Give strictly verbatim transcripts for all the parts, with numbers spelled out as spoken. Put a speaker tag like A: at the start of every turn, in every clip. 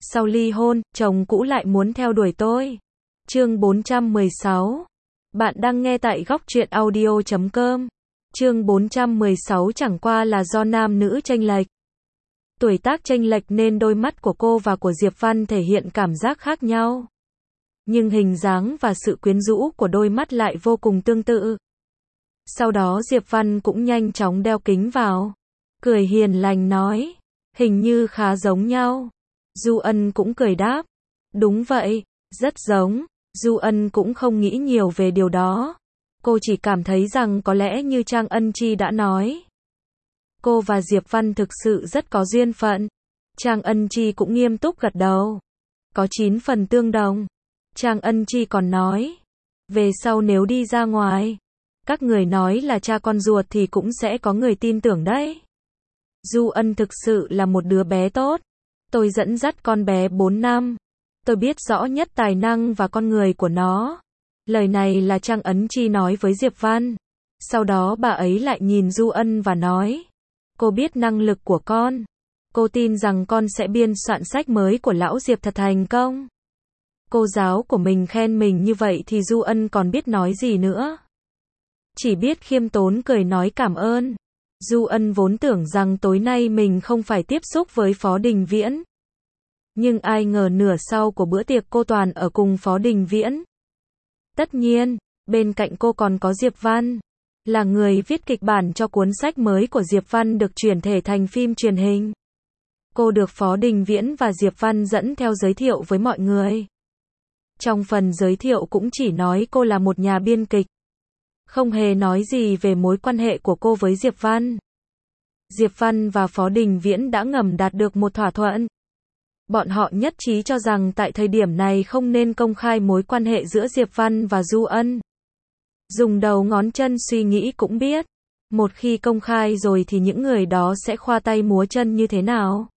A: Sau ly hôn, chồng cũ lại muốn theo đuổi tôi. Chương bốn trăm mười sáu. Bạn đang nghe tại góc truyện audio chấm com. Chương bốn trăm mười sáu chẳng qua là do nam nữ chênh lệch. Tuổi tác chênh lệch nên đôi mắt của cô và của Diệp Văn thể hiện cảm giác khác nhau. Nhưng hình dáng và sự quyến rũ của đôi mắt lại vô cùng tương tự. Sau đó Diệp Văn cũng nhanh chóng đeo kính vào. Cười hiền lành nói, hình như khá giống nhau. Du Ân cũng cười đáp, đúng vậy, rất giống. Du Ân cũng không nghĩ nhiều về điều đó. Cô chỉ cảm thấy rằng có lẽ như Trang Ân Chi đã nói, cô và Diệp Văn thực sự rất có duyên phận. Trang Ân Chi cũng nghiêm túc gật đầu. Có chín phần tương đồng. Trang Ân Chi còn nói, về sau nếu đi ra ngoài, các người nói là cha con ruột thì cũng sẽ có người tin tưởng đấy. Du Ân thực sự là một đứa bé tốt. Tôi dẫn dắt con bé bốn năm. Tôi biết rõ nhất tài năng và con người của nó. Lời này là Trang Ân Chi nói với Diệp Văn. Sau đó bà ấy lại nhìn Du Ân và nói, cô biết năng lực của con. Cô tin rằng con sẽ biên soạn sách mới của lão Diệp thật thành công. Cô giáo của mình khen mình như vậy thì Du Ân còn biết nói gì nữa. Chỉ biết khiêm tốn cười nói cảm ơn. Du Ân vốn tưởng rằng tối nay mình không phải tiếp xúc với Phó Đình Viễn. Nhưng ai ngờ nửa sau của bữa tiệc cô toàn ở cùng Phó Đình Viễn. Tất nhiên, bên cạnh cô còn có Diệp Văn, là người viết kịch bản cho cuốn sách mới của Diệp Văn được chuyển thể thành phim truyền hình. Cô được Phó Đình Viễn và Diệp Văn dẫn theo giới thiệu với mọi người. Trong phần giới thiệu cũng chỉ nói cô là một nhà biên kịch. Không hề nói gì về mối quan hệ của cô với Diệp Văn. Diệp Văn và Phó Đình Viễn đã ngầm đạt được một thỏa thuận. Bọn họ nhất trí cho rằng tại thời điểm này không nên công khai mối quan hệ giữa Diệp Văn và Du Ân. Dùng đầu ngón chân suy nghĩ cũng biết, một khi công khai rồi thì những người đó sẽ khoa tay múa chân như thế nào.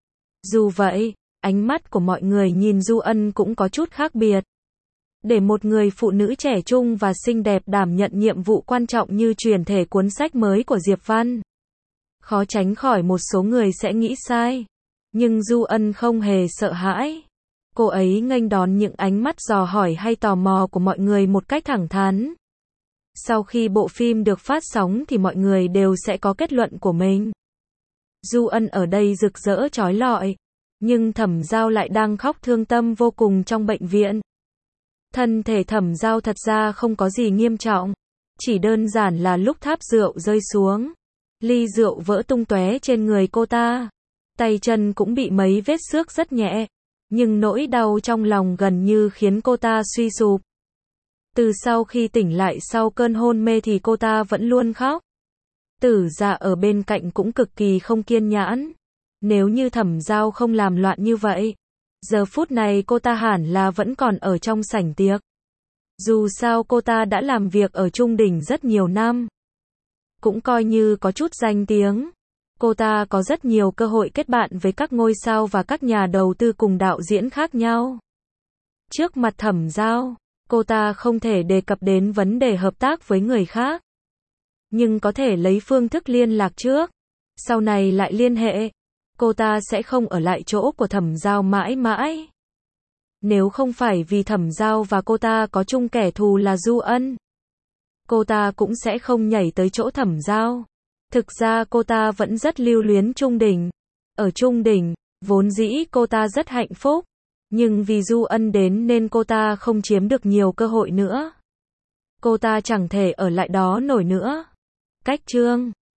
A: Dù vậy, ánh mắt của mọi người nhìn Du Ân cũng có chút khác biệt. Để một người phụ nữ trẻ trung và xinh đẹp đảm nhận nhiệm vụ quan trọng như chuyển thể cuốn sách mới của Diệp Văn, khó tránh khỏi một số người sẽ nghĩ sai. Nhưng Du Ân không hề sợ hãi. Cô ấy nghênh đón những ánh mắt dò hỏi hay tò mò của mọi người một cách thẳng thắn. Sau khi bộ phim được phát sóng thì mọi người đều sẽ có kết luận của mình. Du Ân ở đây rực rỡ chói lọi, nhưng Thẩm Giao lại đang khóc thương tâm vô cùng trong bệnh viện. Thân thể Thẩm Giao thật ra không có gì nghiêm trọng, chỉ đơn giản là lúc tháp rượu rơi xuống, ly rượu vỡ tung tóe trên người cô ta. Tay chân cũng bị mấy vết xước rất nhẹ, nhưng nỗi đau trong lòng gần như khiến cô ta suy sụp. Từ sau khi tỉnh lại sau cơn hôn mê thì cô ta vẫn luôn khóc. Tử Dạ ở bên cạnh cũng cực kỳ không kiên nhẫn. Nếu như Thẩm Giao không làm loạn như vậy, giờ phút này cô ta hẳn là vẫn còn ở trong sảnh tiệc. Dù sao cô ta đã làm việc ở Trung Đỉnh rất nhiều năm, cũng coi như có chút danh tiếng. Cô ta có rất nhiều cơ hội kết bạn với các ngôi sao và các nhà đầu tư cùng đạo diễn khác nhau. Trước mặt Thẩm Giao, cô ta không thể đề cập đến vấn đề hợp tác với người khác. Nhưng có thể lấy phương thức liên lạc trước, sau này lại liên hệ. Cô ta sẽ không ở lại chỗ của Thẩm Giao mãi mãi. Nếu không phải vì Thẩm Giao và cô ta có chung kẻ thù là Du Ân, cô ta cũng sẽ không nhảy tới chỗ Thẩm Giao. Thực ra cô ta vẫn rất lưu luyến Trung Đỉnh. Ở Trung Đỉnh, vốn dĩ cô ta rất hạnh phúc, nhưng vì Du Ân đến nên cô ta không chiếm được nhiều cơ hội nữa. Cô ta chẳng thể ở lại đó nổi nữa. Cách chương